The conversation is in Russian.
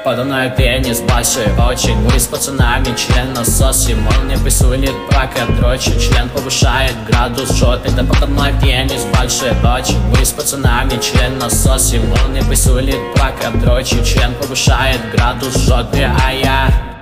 подо мной пенис большой очень. Мы с пацанами член насосим. Он мне присунет прокат дрочит. Член повышает градус жопы. Да подо мной пенис большой очень. Мы с пацанами член насосим. Он мне присунет прокат дрочит. Член повышает градус жопы. А я